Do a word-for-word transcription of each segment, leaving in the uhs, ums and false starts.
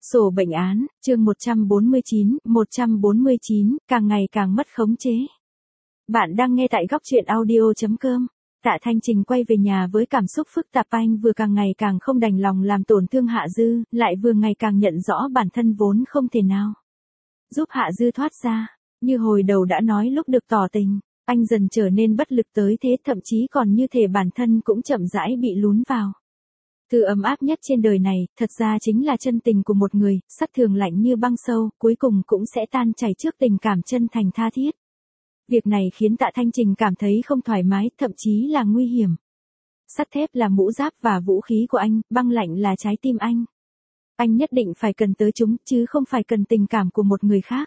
Sổ bệnh án, chương một trăm bốn mươi chín, một trăm bốn mươi chín, càng ngày càng mất khống chế. Bạn đang nghe tại góc truyện audio chấm com. Tạ Thanh Trình quay về nhà với cảm xúc phức tạp, anh vừa càng ngày càng không đành lòng làm tổn thương Hạ Dư, lại vừa ngày càng nhận rõ bản thân vốn không thể nào giúp Hạ Dư thoát ra. Như hồi đầu đã nói lúc được tỏ tình, anh dần trở nên bất lực tới thế, thậm chí còn như thể bản thân cũng chậm rãi bị lún vào. Thứ ấm áp nhất trên đời này, thật ra chính là chân tình của một người, sắt thường lạnh như băng sâu, cuối cùng cũng sẽ tan chảy trước tình cảm chân thành tha thiết. Việc này khiến Tạ Thanh Trình cảm thấy không thoải mái, thậm chí là nguy hiểm. Sắt thép là mũ giáp và vũ khí của anh, băng lạnh là trái tim anh. Anh nhất định phải cần tới chúng, chứ không phải cần tình cảm của một người khác.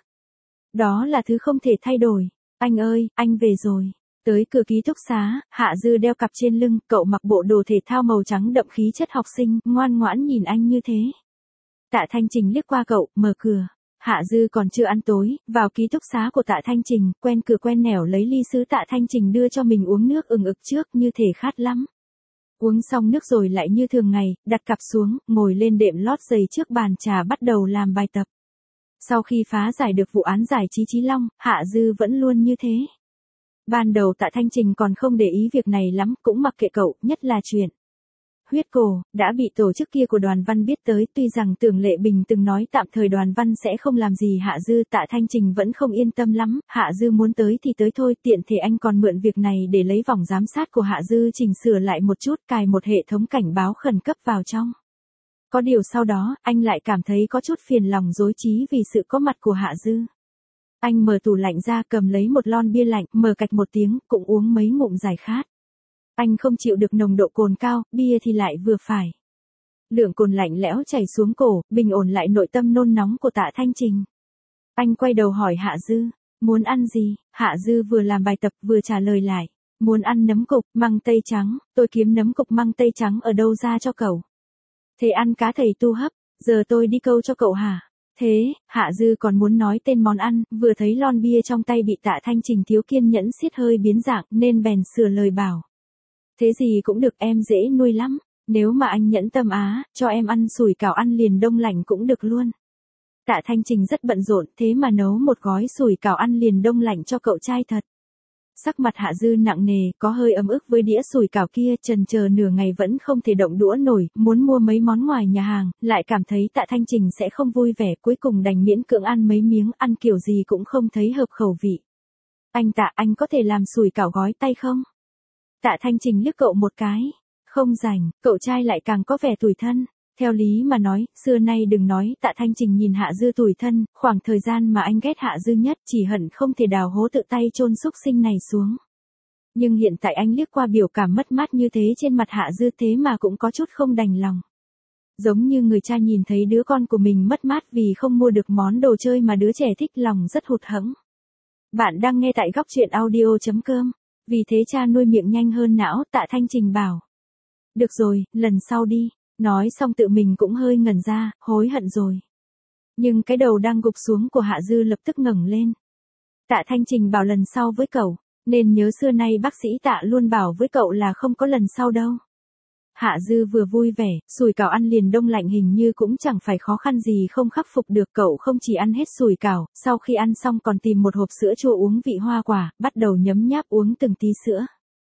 Đó là thứ không thể thay đổi. Anh ơi, anh về rồi. Tới cửa ký túc xá, Hạ Dư đeo cặp trên lưng, cậu mặc bộ đồ thể thao màu trắng đậm khí chất học sinh, ngoan ngoãn nhìn anh như thế. Tạ Thanh Trình liếc qua cậu, mở cửa. Hạ Dư còn chưa ăn tối, vào ký túc xá của Tạ Thanh Trình, quen cửa quen nẻo lấy ly sứ Tạ Thanh Trình đưa cho mình uống nước ừng ực trước, như thể khát lắm. Uống xong nước rồi lại như thường ngày, đặt cặp xuống, ngồi lên đệm lót giày trước bàn trà bắt đầu làm bài tập. Sau khi phá giải được vụ án giải trí Chí Long, Hạ Dư vẫn luôn như thế. Ban đầu Tạ Thanh Trình còn không để ý việc này lắm, cũng mặc kệ cậu, nhất là chuyện huyết cổ, đã bị tổ chức kia của Đoàn Văn biết tới, tuy rằng Tưởng Lệ Bình từng nói tạm thời Đoàn Văn sẽ không làm gì Hạ Dư, Tạ Thanh Trình vẫn không yên tâm lắm, Hạ Dư muốn tới thì tới thôi, tiện thể anh còn mượn việc này để lấy vòng giám sát của Hạ Dư chỉnh sửa lại một chút, cài một hệ thống cảnh báo khẩn cấp vào trong. Có điều sau đó, anh lại cảm thấy có chút phiền lòng rối trí vì sự có mặt của Hạ Dư. Anh mở tủ lạnh ra, cầm lấy một lon bia lạnh, mở cạch một tiếng, cũng uống mấy ngụm giải khát. Anh không chịu được nồng độ cồn cao, bia thì lại vừa phải. Lượng cồn lạnh lẽo chảy xuống cổ, bình ổn lại nội tâm nôn nóng của Tạ Thanh Trình. Anh quay đầu hỏi Hạ Dư, muốn ăn gì? Hạ Dư vừa làm bài tập vừa trả lời lại, muốn ăn nấm cục, măng tây trắng, tôi kiếm nấm cục măng tây trắng ở đâu ra cho cậu? Thế ăn cá thầy tu hấp, giờ tôi đi câu cho cậu hả? Thế, Hạ Dư còn muốn nói tên món ăn, vừa thấy lon bia trong tay bị Tạ Thanh Trình thiếu kiên nhẫn siết hơi biến dạng, nên bèn sửa lời bảo. Thế gì cũng được, em dễ nuôi lắm, nếu mà anh nhẫn tâm á, cho em ăn sủi cảo ăn liền đông lạnh cũng được luôn. Tạ Thanh Trình rất bận rộn, thế mà nấu một gói sủi cảo ăn liền đông lạnh cho cậu trai thật. Sắc mặt Hạ Dư nặng nề, có hơi ấm ức với đĩa sủi cảo kia, chần chờ nửa ngày vẫn không thể động đũa nổi, muốn mua mấy món ngoài nhà hàng, lại cảm thấy Tạ Thanh Trình sẽ không vui vẻ, cuối cùng đành miễn cưỡng ăn mấy miếng, ăn kiểu gì cũng không thấy hợp khẩu vị. Anh Tạ, anh có thể làm sủi cảo gói tay không? Tạ Thanh Trình liếc cậu một cái, không rảnh, cậu trai lại càng có vẻ tủi thân. Theo lý mà nói, xưa nay đừng nói, Tạ Thanh Trình nhìn Hạ Dư tủi thân, khoảng thời gian mà anh ghét Hạ Dư nhất, chỉ hận không thể đào hố tự tay chôn xúc sinh này xuống. Nhưng hiện tại anh liếc qua biểu cảm mất mát như thế trên mặt Hạ Dư, thế mà cũng có chút không đành lòng. Giống như người cha nhìn thấy đứa con của mình mất mát vì không mua được món đồ chơi mà đứa trẻ thích, lòng rất hụt hẫng. Bạn đang nghe tại góc truyện audio chấm com. Vì thế cha nuôi miệng nhanh hơn não, Tạ Thanh Trình bảo. Được rồi, lần sau đi. Nói xong tự mình cũng hơi ngẩn ra, hối hận rồi. Nhưng cái đầu đang gục xuống của Hạ Dư lập tức ngẩng lên. Tạ Thanh Trình bảo lần sau với cậu, nên nhớ xưa nay bác sĩ Tạ luôn bảo với cậu là không có lần sau đâu. Hạ Dư vừa vui vẻ, sủi cảo ăn liền đông lạnh hình như cũng chẳng phải khó khăn gì không khắc phục được, cậu không chỉ ăn hết sủi cảo, sau khi ăn xong còn tìm một hộp sữa chua uống vị hoa quả, bắt đầu nhấm nháp uống từng tí sữa.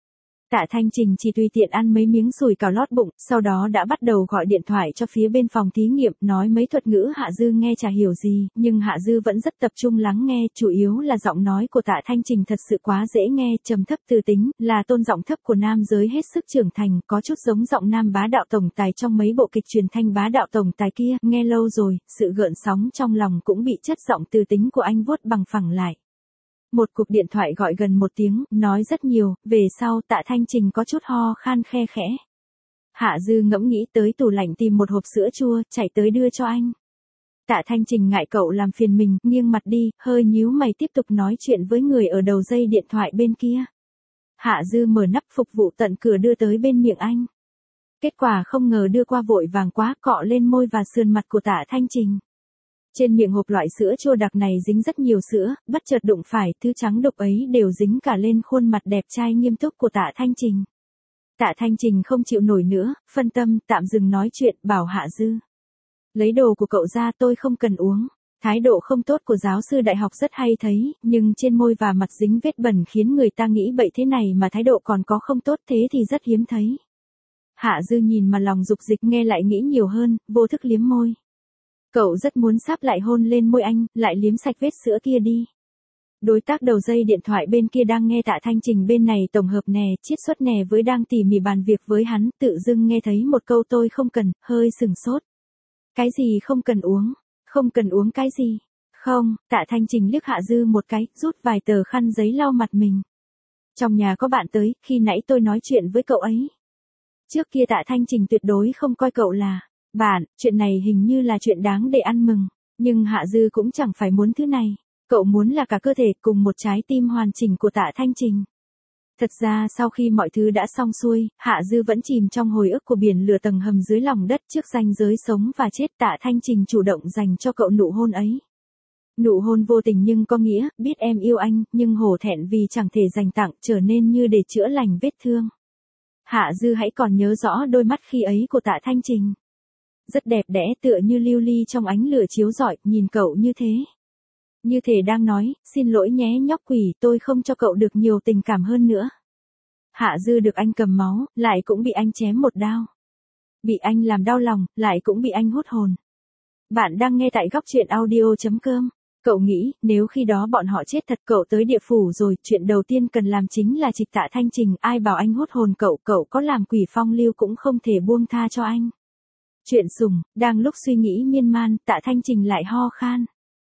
Tạ Thanh Trình chỉ tùy tiện ăn mấy miếng sủi cảo lót bụng, sau đó đã bắt đầu gọi điện thoại cho phía bên phòng thí nghiệm, nói mấy thuật ngữ Hạ Dư nghe chả hiểu gì, nhưng Hạ Dư vẫn rất tập trung lắng nghe, chủ yếu là giọng nói của Tạ Thanh Trình thật sự quá dễ nghe, trầm thấp từ tính, là tôn giọng thấp của nam giới hết sức trưởng thành, có chút giống giọng nam bá đạo tổng tài trong mấy bộ kịch truyền thanh bá đạo tổng tài kia, nghe lâu rồi, sự gợn sóng trong lòng cũng bị chất giọng từ tính của anh vuốt bằng phẳng lại. Một cuộc điện thoại gọi gần một tiếng, nói rất nhiều, về sau Tạ Thanh Trình có chút ho khan khe khẽ. Hạ Dư ngẫm nghĩ tới tủ lạnh tìm một hộp sữa chua, chạy tới đưa cho anh. Tạ Thanh Trình ngại cậu làm phiền mình, nghiêng mặt đi, hơi nhíu mày tiếp tục nói chuyện với người ở đầu dây điện thoại bên kia. Hạ Dư mở nắp phục vụ tận cửa đưa tới bên miệng anh. Kết quả không ngờ đưa qua vội vàng quá, cọ lên môi và sườn mặt của Tạ Thanh Trình. Trên miệng hộp loại sữa chua đặc này dính rất nhiều sữa, bất chợt đụng phải, thứ trắng đục ấy đều dính cả lên khuôn mặt đẹp trai nghiêm túc của Tạ Thanh Trình. Tạ Thanh Trình không chịu nổi nữa, phân tâm, tạm dừng nói chuyện, bảo Hạ Dư. Lấy đồ của cậu ra, tôi không cần uống. Thái độ không tốt của giáo sư đại học rất hay thấy, nhưng trên môi và mặt dính vết bẩn khiến người ta nghĩ bậy, thế này mà thái độ còn có không tốt thế thì rất hiếm thấy. Hạ Dư nhìn mà lòng dục dịch, nghe lại nghĩ nhiều hơn, vô thức liếm môi. Cậu rất muốn sáp lại hôn lên môi anh, lại liếm sạch vết sữa kia đi. Đối tác đầu dây điện thoại bên kia đang nghe Tạ Thanh Trình bên này tổng hợp nè, chiết xuất nè với đang tỉ mỉ bàn việc với hắn, tự dưng nghe thấy một câu tôi không cần, hơi sừng sốt. Cái gì không cần uống? Không cần uống cái gì? Không, Tạ Thanh Trình liếc Hạ Dư một cái, rút vài tờ khăn giấy lau mặt mình. Trong nhà có bạn tới, khi nãy tôi nói chuyện với cậu ấy. Trước kia Tạ Thanh Trình tuyệt đối không coi cậu là bạn, chuyện này hình như là chuyện đáng để ăn mừng. Nhưng Hạ Dư cũng chẳng phải muốn thứ này. Cậu muốn là cả cơ thể cùng một trái tim hoàn chỉnh của Tạ Thanh Trình. Thật ra sau khi mọi thứ đã xong xuôi, Hạ Dư vẫn chìm trong hồi ức của biển lửa tầng hầm dưới lòng đất trước ranh giới sống và chết. Tạ Thanh Trình chủ động dành cho cậu nụ hôn ấy. Nụ hôn vô tình nhưng có nghĩa, biết em yêu anh, nhưng hổ thẹn vì chẳng thể dành tặng, trở nên như để chữa lành vết thương. Hạ Dư hãy còn nhớ rõ đôi mắt khi ấy của Tạ Thanh Trình. Rất đẹp đẽ, tựa như lưu ly trong ánh lửa chiếu rọi, nhìn cậu như thế. Như thể đang nói, xin lỗi nhé nhóc quỷ, tôi không cho cậu được nhiều tình cảm hơn nữa. Hạ Dư được anh cầm máu, lại cũng bị anh chém một đao. Bị anh làm đau lòng, lại cũng bị anh hút hồn. Bạn đang nghe tại góc truyện audio chấm com. Cậu nghĩ, nếu khi đó bọn họ chết thật, cậu tới địa phủ rồi, chuyện đầu tiên cần làm chính là trịch Tạ Thanh Trình, ai bảo anh hút hồn cậu, cậu có làm quỷ phong lưu cũng không thể buông tha cho anh. Chuyện sùng, đang lúc suy nghĩ miên man, Tạ Thanh Trình lại ho khan.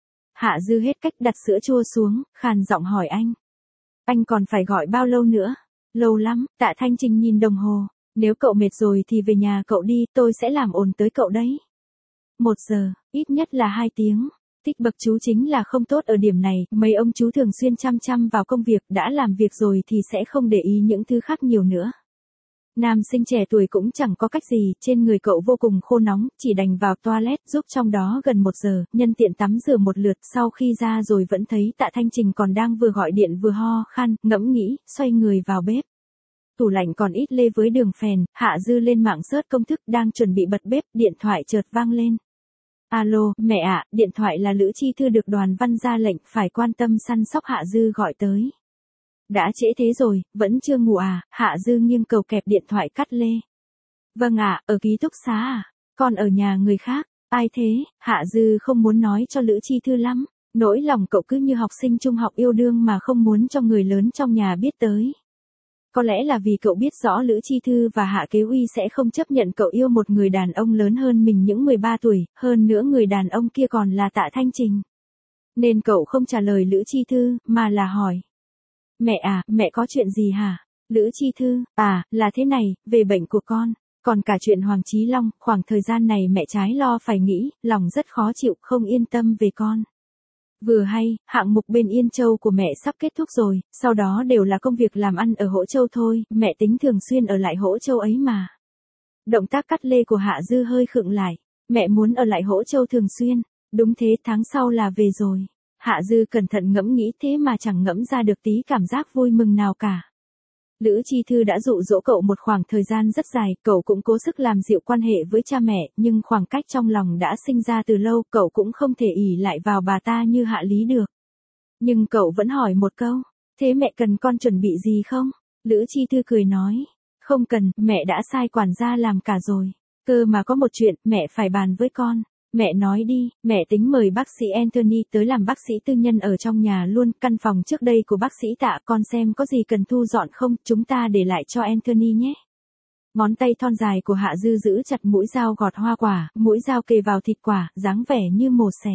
Hạ Dư hết cách đặt sữa chua xuống, khàn giọng hỏi anh. Anh còn phải gọi bao lâu nữa? Lâu lắm, Tạ Thanh Trình nhìn đồng hồ. Nếu cậu mệt rồi thì về nhà cậu đi, tôi sẽ làm ồn tới cậu đấy. Một giờ, ít nhất là hai tiếng. Tích bậc chú chính là không tốt ở điểm này, mấy ông chú thường xuyên chăm chăm vào công việc, đã làm việc rồi thì sẽ không để ý những thứ khác nhiều nữa. Nam sinh trẻ tuổi cũng chẳng có cách gì, trên người cậu vô cùng khô nóng, chỉ đành vào toilet giúp trong đó gần một giờ, nhân tiện tắm rửa một lượt, sau khi ra rồi vẫn thấy Tạ Thanh Trình còn đang vừa gọi điện vừa ho khan, ngẫm nghĩ, xoay người vào bếp. Tủ lạnh còn ít lê với đường phèn, Hạ Dư lên mạng search công thức, đang chuẩn bị bật bếp, điện thoại chợt vang lên. Alo, mẹ ạ, điện thoại là Lữ Chi Thư được Đoàn Văn ra lệnh phải quan tâm săn sóc, Hạ Dư gọi tới. Đã trễ thế rồi, vẫn chưa ngủ à? Hạ Dư nghiêng cầu kẹp điện thoại cắt lê. Vâng ạ, ở ký túc xá à? Con ở nhà người khác. Ai thế? Hạ Dư không muốn nói cho Lữ Chi Thư lắm. Nỗi lòng cậu cứ như học sinh trung học yêu đương mà không muốn cho người lớn trong nhà biết tới. Có lẽ là vì cậu biết rõ Lữ Chi Thư và Hạ Kế Uy sẽ không chấp nhận cậu yêu một người đàn ông lớn hơn mình những mười ba tuổi, hơn nữa người đàn ông kia còn là Tạ Thanh Trình. Nên cậu không trả lời Lữ Chi Thư, mà là hỏi. Mẹ à, mẹ có chuyện gì hả? Lữ Chi Thư, à, là thế này, về bệnh của con, còn cả chuyện Hoàng Chí Long, khoảng thời gian này mẹ trái lo phải nghĩ, lòng rất khó chịu, không yên tâm về con. Vừa hay, hạng mục bên Yên Châu của mẹ sắp kết thúc rồi, sau đó đều là công việc làm ăn ở Hỗ Châu thôi, mẹ tính thường xuyên ở lại Hỗ Châu ấy mà. Động tác cắt lê của Hạ Dư hơi khựng lại, mẹ muốn ở lại Hỗ Châu thường xuyên, đúng thế, tháng sau là về rồi. Hạ Dư cẩn thận ngẫm nghĩ thế mà chẳng ngẫm ra được tí cảm giác vui mừng nào cả. Lữ Chi Thư đã dụ dỗ cậu một khoảng thời gian rất dài, cậu cũng cố sức làm dịu quan hệ với cha mẹ, nhưng khoảng cách trong lòng đã sinh ra từ lâu, cậu cũng không thể ỷ lại vào bà ta như Hạ Lý được. Nhưng cậu vẫn hỏi một câu, thế mẹ cần con chuẩn bị gì không? Lữ Chi Thư cười nói, không cần, mẹ đã sai quản gia làm cả rồi. Cơ mà có một chuyện, mẹ phải bàn với con. Mẹ nói đi, mẹ tính mời bác sĩ Anthony tới làm bác sĩ tư nhân ở trong nhà luôn, căn phòng trước đây của bác sĩ Tạ, con xem có gì cần thu dọn không, chúng ta để lại cho Anthony nhé. Ngón tay thon dài của Hạ Dư giữ chặt mũi dao gọt hoa quả, mũi dao kề vào thịt quả, dáng vẻ như mổ xẻ.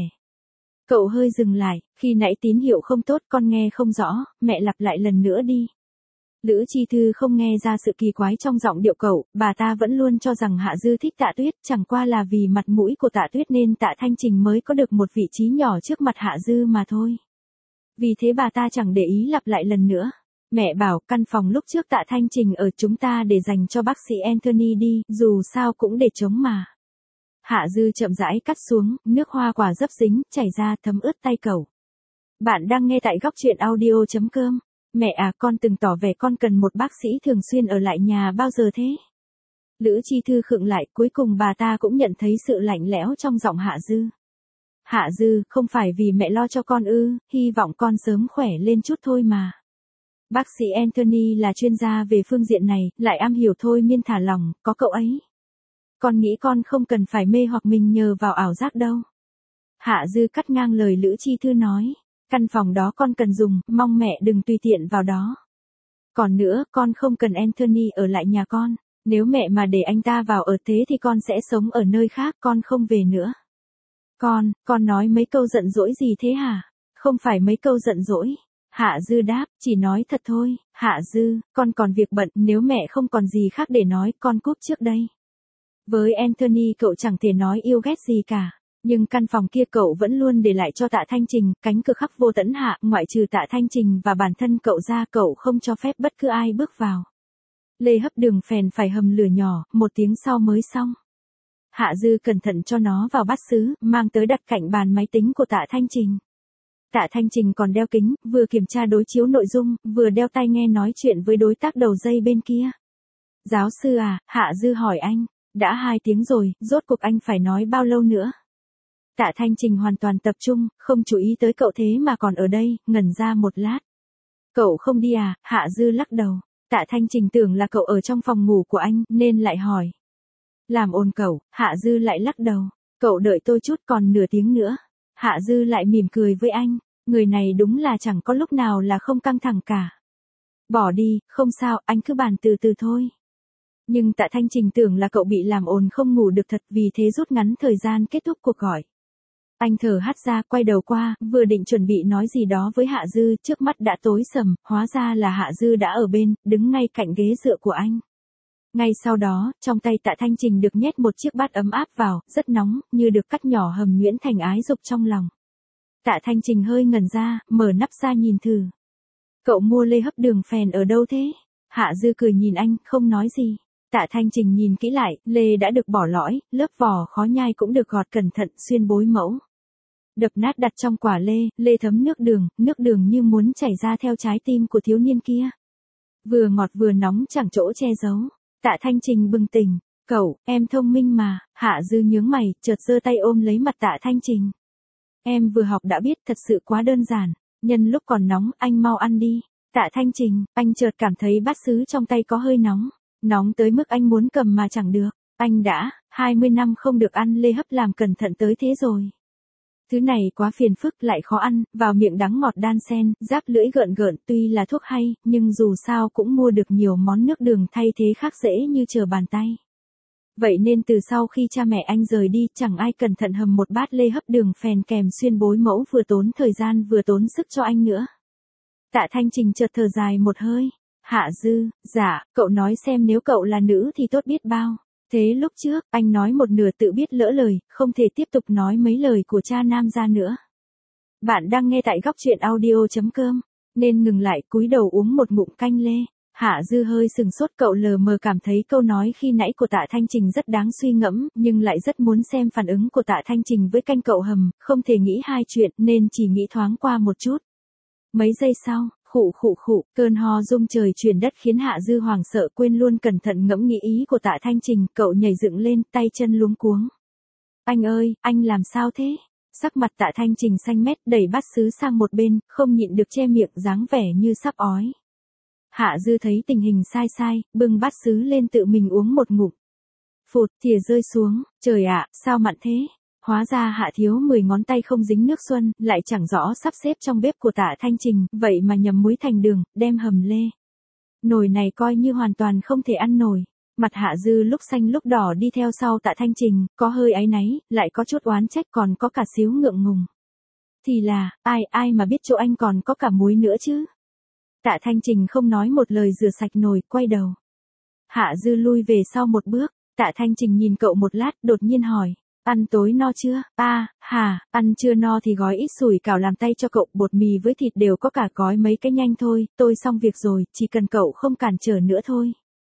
Cậu hơi dừng lại, khi nãy tín hiệu không tốt, con nghe không rõ, mẹ lặp lại lần nữa đi. Lữ Chi Thư không nghe ra sự kỳ quái trong giọng điệu cậu, bà ta vẫn luôn cho rằng Hạ Dư thích Tạ Tuyết, chẳng qua là vì mặt mũi của Tạ Tuyết nên Tạ Thanh Trình mới có được một vị trí nhỏ trước mặt Hạ Dư mà thôi. Vì thế bà ta chẳng để ý lặp lại lần nữa. Mẹ bảo căn phòng lúc trước Tạ Thanh Trình ở chúng ta để dành cho bác sĩ Anthony đi, dù sao cũng để trống mà. Hạ Dư chậm rãi cắt xuống, nước hoa quả dấp dính, chảy ra thấm ướt tay cậu. Bạn đang nghe tại góc truyện audio chấm com. Mẹ à, con từng tỏ vẻ con cần một bác sĩ thường xuyên ở lại nhà bao giờ thế? Lữ Chi Thư khựng lại, cuối cùng bà ta cũng nhận thấy sự lạnh lẽo trong giọng Hạ Dư. Hạ Dư, không phải vì mẹ lo cho con ư, hy vọng con sớm khỏe lên chút thôi mà. Bác sĩ Anthony là chuyên gia về phương diện này, lại am hiểu thôi miên thả lỏng, có cậu ấy. Con nghĩ con không cần phải mê hoặc mình nhờ vào ảo giác đâu. Hạ Dư cắt ngang lời Lữ Chi Thư nói. Căn phòng đó con cần dùng, mong mẹ đừng tùy tiện vào đó. Còn nữa, con không cần Anthony ở lại nhà con. Nếu mẹ mà để anh ta vào ở thế thì con sẽ sống ở nơi khác, con không về nữa. Con, con nói mấy câu giận dỗi gì thế hả? Không phải mấy câu giận dỗi. Hạ Dư đáp, chỉ nói thật thôi. Hạ Dư, con còn việc bận, nếu mẹ không còn gì khác để nói, con cúp trước đây. Với Anthony cậu chẳng thể nói yêu ghét gì cả. Nhưng căn phòng kia cậu vẫn luôn để lại cho Tạ Thanh Trình, cánh cửa khắc vô tẫn hạ, ngoại trừ Tạ Thanh Trình và bản thân cậu ra, cậu không cho phép bất cứ ai bước vào. Lê hấp đường phèn phải hầm lửa nhỏ, một tiếng sau mới xong. Hạ Dư cẩn thận cho nó vào bát sứ, mang tới đặt cạnh bàn máy tính của Tạ Thanh Trình. Tạ Thanh Trình còn đeo kính, vừa kiểm tra đối chiếu nội dung, vừa đeo tai nghe nói chuyện với đối tác đầu dây bên kia. Giáo sư à, Hạ Dư hỏi anh, đã hai tiếng rồi, rốt cuộc anh phải nói bao lâu nữa? Tạ Thanh Trình hoàn toàn tập trung, không chú ý tới cậu thế mà còn ở đây, ngẩn ra một lát. Cậu không đi à? Hạ Dư lắc đầu. Tạ Thanh Trình tưởng là cậu ở trong phòng ngủ của anh, nên lại hỏi. Làm ồn cậu, Hạ Dư lại lắc đầu. Cậu đợi tôi chút, còn nửa tiếng nữa. Hạ Dư lại mỉm cười với anh. Người này đúng là chẳng có lúc nào là không căng thẳng cả. Bỏ đi, không sao, anh cứ bàn từ từ thôi. Nhưng Tạ Thanh Trình tưởng là cậu bị làm ồn không ngủ được thật, vì thế rút ngắn thời gian kết thúc cuộc gọi. Anh thở hắt ra, quay đầu qua, vừa định chuẩn bị nói gì đó với Hạ Dư, trước mắt đã tối sầm, hóa ra là Hạ Dư đã ở bên, đứng ngay cạnh ghế dựa của anh. Ngay sau đó, trong tay Tạ Thanh Trình được nhét một chiếc bát ấm áp vào, rất nóng, như được cắt nhỏ hầm nhuyễn thành ái dục trong lòng. Tạ Thanh Trình hơi ngẩn ra, mở nắp ra nhìn thử. Cậu mua lê hấp đường phèn ở đâu thế? Hạ Dư cười nhìn anh, không nói gì. Tạ Thanh Trình nhìn kỹ lại, lê đã được bỏ lõi, lớp vỏ khó nhai cũng được gọt cẩn thận, xuyên bối mẫu. Đập nát đặt trong quả lê, lê thấm nước đường, nước đường như muốn chảy ra theo trái tim của thiếu niên kia. Vừa ngọt vừa nóng chẳng chỗ che giấu. Tạ Thanh Trình bừng tỉnh. Cậu, em thông minh mà. Hạ Dư nhướng mày, chợt giơ tay ôm lấy mặt Tạ Thanh Trình. Em vừa học đã biết, thật sự quá đơn giản. Nhân lúc còn nóng, anh mau ăn đi. Tạ Thanh Trình, anh chợt cảm thấy bát sứ trong tay có hơi nóng. Nóng tới mức anh muốn cầm mà chẳng được. Anh đã, hai mươi năm không được ăn lê hấp làm cẩn thận tới thế rồi. Thứ này quá phiền phức lại khó ăn, vào miệng đắng ngọt đan xen, giáp lưỡi gợn gợn, tuy là thuốc hay, nhưng dù sao cũng mua được nhiều món nước đường thay thế khác dễ như trở bàn tay. Vậy nên từ sau khi cha mẹ anh rời đi, chẳng ai cẩn thận hầm một bát lê hấp đường phèn kèm xuyên bối mẫu vừa tốn thời gian vừa tốn sức cho anh nữa. Tạ Thanh Trình chợt thở dài một hơi. Hạ Dư, dạ, cậu nói xem nếu cậu là nữ thì tốt biết bao. Thế lúc trước, anh nói một nửa tự biết lỡ lời, không thể tiếp tục nói mấy lời của cha nam ra nữa. Bạn đang nghe tại góc truyện audio chấm com, nên ngừng lại, cúi đầu uống một ngụm canh lê. Hạ Dư hơi sừng sốt, cậu lờ mờ cảm thấy câu nói khi nãy của Tạ Thanh Trình rất đáng suy ngẫm, nhưng lại rất muốn xem phản ứng của Tạ Thanh Trình với canh cậu hầm, không thể nghĩ hai chuyện nên chỉ nghĩ thoáng qua một chút. Mấy giây sau, khụ khụ khụ, cơn ho rung trời chuyển đất khiến Hạ Dư hoảng sợ quên luôn cẩn thận ngẫm nghĩ ý của Tạ Thanh Trình, cậu nhảy dựng lên, tay chân luống cuống. Anh ơi, anh làm sao thế? Sắc mặt Tạ Thanh Trình xanh mét, đẩy bát sứ sang một bên, không nhịn được che miệng, dáng vẻ như sắp ói. Hạ Dư thấy tình hình sai sai, bưng bát sứ lên tự mình uống một ngụm. Phụt, thìa rơi xuống, trời ạ, sao mặn thế? Hóa ra Hạ thiếu mười ngón tay không dính nước xuân, lại chẳng rõ sắp xếp trong bếp của Tạ Thanh Trình, vậy mà nhầm muối thành đường, đem hầm lê. Nồi này coi như hoàn toàn không thể ăn nổi. Mặt Hạ Dư lúc xanh lúc đỏ đi theo sau Tạ Thanh Trình, có hơi áy náy, lại có chút oán trách, còn có cả xíu ngượng ngùng. Thì là, ai ai mà biết chỗ anh còn có cả muối nữa chứ? Tạ Thanh Trình không nói một lời rửa sạch nồi, quay đầu. Hạ Dư lui về sau một bước, Tạ Thanh Trình nhìn cậu một lát, đột nhiên hỏi. Ăn tối no chưa? A, à, hà, ăn chưa no thì gói ít sủi cảo làm tay cho cậu, bột mì với thịt đều có cả, gói mấy cái nhanh thôi, tôi xong việc rồi, chỉ cần cậu không cản trở nữa thôi.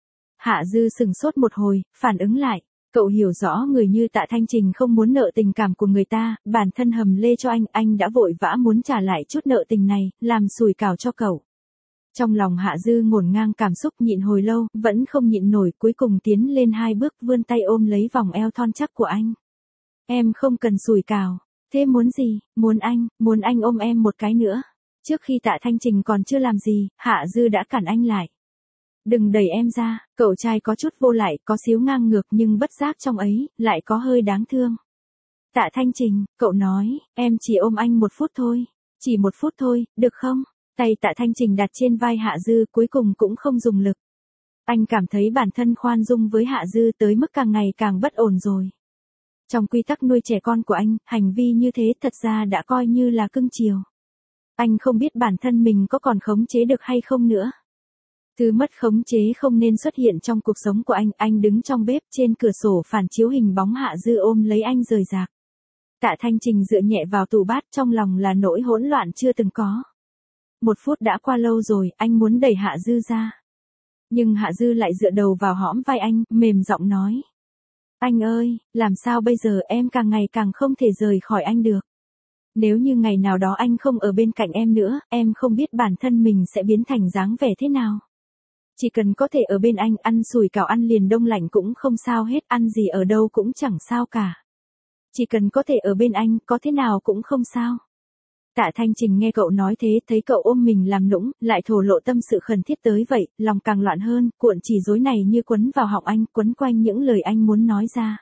Hạ Dư sừng sốt một hồi, phản ứng lại. Cậu hiểu rõ người như Tạ Thanh Trình không muốn nợ tình cảm của người ta, bản thân hầm lê cho anh, anh đã vội vã muốn trả lại chút nợ tình này, làm sủi cảo cho cậu. Trong lòng Hạ Dư ngổn ngang cảm xúc nhịn hồi lâu, vẫn không nhịn nổi, cuối cùng tiến lên hai bước vươn tay ôm lấy vòng eo thon chắc của anh. Em không cần sủi cảo, thế muốn gì, muốn anh, muốn anh ôm em một cái nữa. Trước khi Tạ Thanh Trình còn chưa làm gì, Hạ Dư đã cản anh lại. Đừng đẩy em ra, cậu trai có chút vô lại, có xíu ngang ngược nhưng bất giác trong ấy, lại có hơi đáng thương. Tạ Thanh Trình, cậu nói, em chỉ ôm anh một phút thôi, chỉ một phút thôi, được không? Tay Tạ Thanh Trình đặt trên vai Hạ Dư cuối cùng cũng không dùng lực. Anh cảm thấy bản thân khoan dung với Hạ Dư tới mức càng ngày càng bất ổn rồi. Trong quy tắc nuôi trẻ con của anh, hành vi như thế thật ra đã coi như là cưng chiều. Anh không biết bản thân mình có còn khống chế được hay không nữa. Thứ mất khống chế không nên xuất hiện trong cuộc sống của anh. Anh đứng trong bếp, trên cửa sổ phản chiếu hình bóng Hạ Dư ôm lấy anh rời rạc. Tạ Thanh Trình dựa nhẹ vào tủ bát, trong lòng là nỗi hỗn loạn chưa từng có. Một phút đã qua lâu rồi, anh muốn đẩy Hạ Dư ra. Nhưng Hạ Dư lại dựa đầu vào hõm vai anh, mềm giọng nói. Anh ơi, làm sao bây giờ, em càng ngày càng không thể rời khỏi anh được. Nếu như ngày nào đó anh không ở bên cạnh em nữa, em không biết bản thân mình sẽ biến thành dáng vẻ thế nào. Chỉ cần có thể ở bên anh, ăn sủi cảo ăn liền đông lạnh cũng không sao hết, ăn gì ở đâu cũng chẳng sao cả. Chỉ cần có thể ở bên anh, có thế nào cũng không sao. Tạ Thanh Trình nghe cậu nói thế, thấy cậu ôm mình làm nũng, lại thổ lộ tâm sự khẩn thiết tới vậy, lòng càng loạn hơn, cuộn chỉ rối này như quấn vào họng anh, quấn quanh những lời anh muốn nói ra.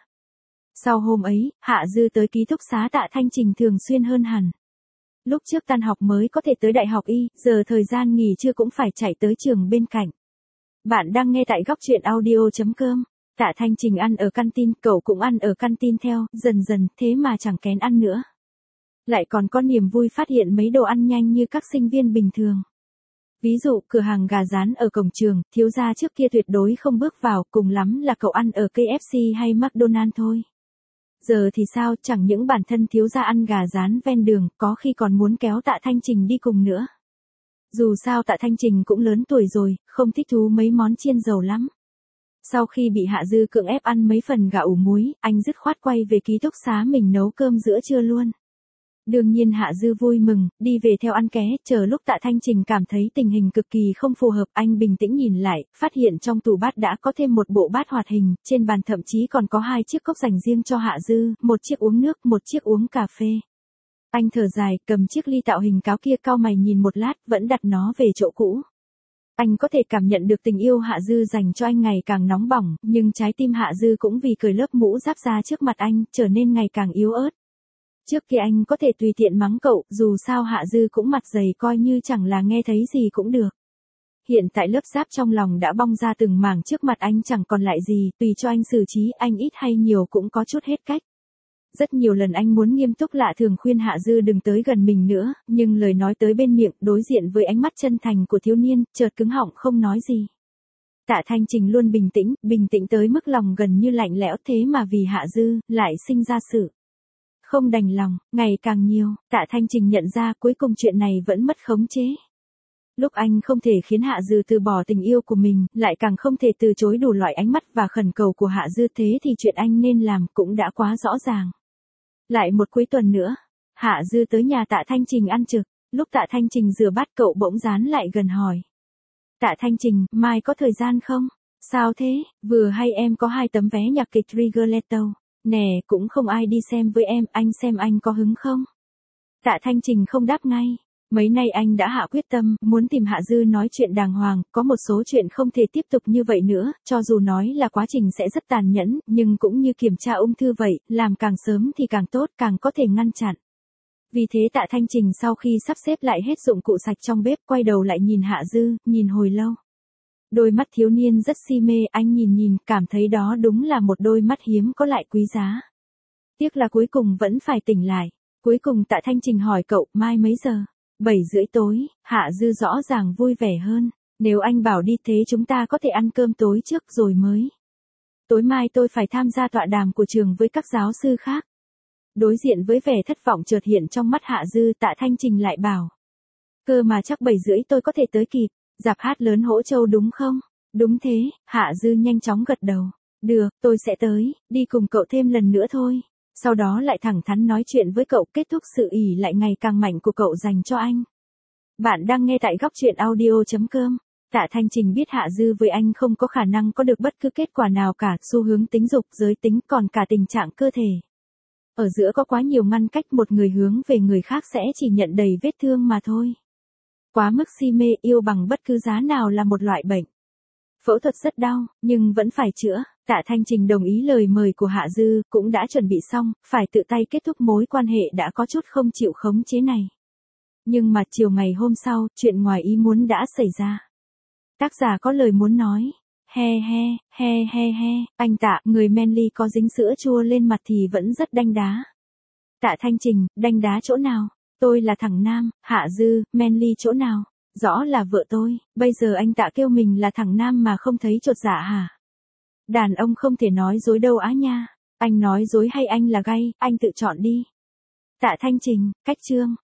Sau hôm ấy, Hạ Dư tới ký túc xá Tạ Thanh Trình thường xuyên hơn hẳn. Lúc trước tan học mới có thể tới đại học Y, giờ thời gian nghỉ trưa cũng phải chạy tới trường bên cạnh. Bạn đang nghe tại góc truyện audio chấm com. Tạ Thanh Trình ăn ở canteen, cậu cũng ăn ở canteen theo, dần dần, thế mà chẳng kén ăn nữa. Lại còn có niềm vui phát hiện mấy đồ ăn nhanh như các sinh viên bình thường. Ví dụ, cửa hàng gà rán ở cổng trường, thiếu gia trước kia tuyệt đối không bước vào, cùng lắm là cậu ăn ở K F C hay McDonald's thôi. Giờ thì sao, chẳng những bản thân thiếu gia ăn gà rán ven đường, có khi còn muốn kéo Tạ Thanh Trình đi cùng nữa. Dù sao Tạ Thanh Trình cũng lớn tuổi rồi, không thích thú mấy món chiên dầu lắm. Sau khi bị Hạ Dư cưỡng ép ăn mấy phần gà ủ muối, anh dứt khoát quay về ký túc xá mình nấu cơm giữa trưa luôn. Đương nhiên Hạ Dư vui mừng, đi về theo ăn ké, chờ lúc Tạ Thanh Trình cảm thấy tình hình cực kỳ không phù hợp, anh bình tĩnh nhìn lại, phát hiện trong tủ bát đã có thêm một bộ bát hoạt hình, trên bàn thậm chí còn có hai chiếc cốc dành riêng cho Hạ Dư, một chiếc uống nước, một chiếc uống cà phê. Anh thở dài, cầm chiếc ly tạo hình cáo kia cau mày nhìn một lát, vẫn đặt nó về chỗ cũ. Anh có thể cảm nhận được tình yêu Hạ Dư dành cho anh ngày càng nóng bỏng, nhưng trái tim Hạ Dư cũng vì cởi lớp mũ giáp ra trước mặt anh, trở nên ngày càng yếu ớt. Trước kia anh có thể tùy tiện mắng cậu, dù sao Hạ Dư cũng mặt dày coi như chẳng là nghe thấy gì cũng được. Hiện tại lớp giáp trong lòng đã bong ra từng mảng trước mặt anh chẳng còn lại gì, tùy cho anh xử trí, anh ít hay nhiều cũng có chút hết cách. Rất nhiều lần anh muốn nghiêm túc lạ thường khuyên Hạ Dư đừng tới gần mình nữa, nhưng lời nói tới bên miệng, đối diện với ánh mắt chân thành của thiếu niên, chợt cứng họng không nói gì. Tạ Thanh Trình luôn bình tĩnh, bình tĩnh tới mức lòng gần như lạnh lẽo, thế mà vì Hạ Dư, lại sinh ra sự không đành lòng, ngày càng nhiều, Tạ Thanh Trình nhận ra cuối cùng chuyện này vẫn mất khống chế. Lúc anh không thể khiến Hạ Dư từ bỏ tình yêu của mình, lại càng không thể từ chối đủ loại ánh mắt và khẩn cầu của Hạ Dư, thế thì chuyện anh nên làm cũng đã quá rõ ràng. Lại một cuối tuần nữa, Hạ Dư tới nhà Tạ Thanh Trình ăn trực, lúc Tạ Thanh Trình rửa bát cậu bỗng dán lại gần hỏi. Tạ Thanh Trình, mai có thời gian không? Sao thế, vừa hay em có hai tấm vé nhạc kịch Rigoletto. Nè, cũng không ai đi xem với em, anh xem anh có hứng không? Tạ Thanh Trình không đáp ngay. Mấy nay anh đã hạ quyết tâm, muốn tìm Hạ Dư nói chuyện đàng hoàng, có một số chuyện không thể tiếp tục như vậy nữa, cho dù nói là quá trình sẽ rất tàn nhẫn, nhưng cũng như kiểm tra ung thư vậy, làm càng sớm thì càng tốt, càng có thể ngăn chặn. Vì thế Tạ Thanh Trình sau khi sắp xếp lại hết dụng cụ sạch trong bếp, quay đầu lại nhìn Hạ Dư, nhìn hồi lâu. Đôi mắt thiếu niên rất si mê, anh nhìn nhìn, cảm thấy đó đúng là một đôi mắt hiếm có lại quý giá. Tiếc là cuối cùng vẫn phải tỉnh lại. Cuối cùng Tạ Thanh Trình hỏi cậu, mai mấy giờ? bảy rưỡi tối, Hạ Dư rõ ràng vui vẻ hơn. Nếu anh bảo đi thế chúng ta có thể ăn cơm tối trước rồi mới. Tối mai tôi phải tham gia tọa đàm của trường với các giáo sư khác. Đối diện với vẻ thất vọng chợt hiện trong mắt Hạ Dư, Tạ Thanh Trình lại bảo. Cơ mà chắc bảy rưỡi tôi có thể tới kịp. Dạp hát lớn Hỗ Châu đúng không? Đúng thế, Hạ Dư nhanh chóng gật đầu. Được, tôi sẽ tới, đi cùng cậu thêm lần nữa thôi. Sau đó lại thẳng thắn nói chuyện với cậu, kết thúc sự ỷ lại ngày càng mạnh của cậu dành cho anh. Bạn đang nghe tại góc chuyện audio chấm com. Tạ Thanh Trình biết Hạ Dư với anh không có khả năng có được bất cứ kết quả nào cả, xu hướng tính dục, giới tính, còn cả tình trạng cơ thể. Ở giữa có quá nhiều ngăn cách, một người hướng về người khác sẽ chỉ nhận đầy vết thương mà thôi. Quá mức si mê, yêu bằng bất cứ giá nào là một loại bệnh. Phẫu thuật rất đau, nhưng vẫn phải chữa. Tạ Thanh Trình đồng ý lời mời của Hạ Dư, cũng đã chuẩn bị xong, phải tự tay kết thúc mối quan hệ đã có chút không chịu khống chế này. Nhưng mà chiều ngày hôm sau, chuyện ngoài ý muốn đã xảy ra. Tác giả có lời muốn nói. He he, he he he, anh Tạ, người manly có dính sữa chua lên mặt thì vẫn rất đanh đá. Tạ Thanh Trình, đanh đá chỗ nào? Tôi là thằng nam. Hạ Dư, manly chỗ nào? Rõ là vợ tôi. Bây giờ anh Tạ kêu mình là thằng nam mà không thấy chột dạ hả? Đàn ông không thể nói dối đâu á nha. Anh nói dối hay anh là gay, anh tự chọn đi. Tạ Thanh Trình, cách chương.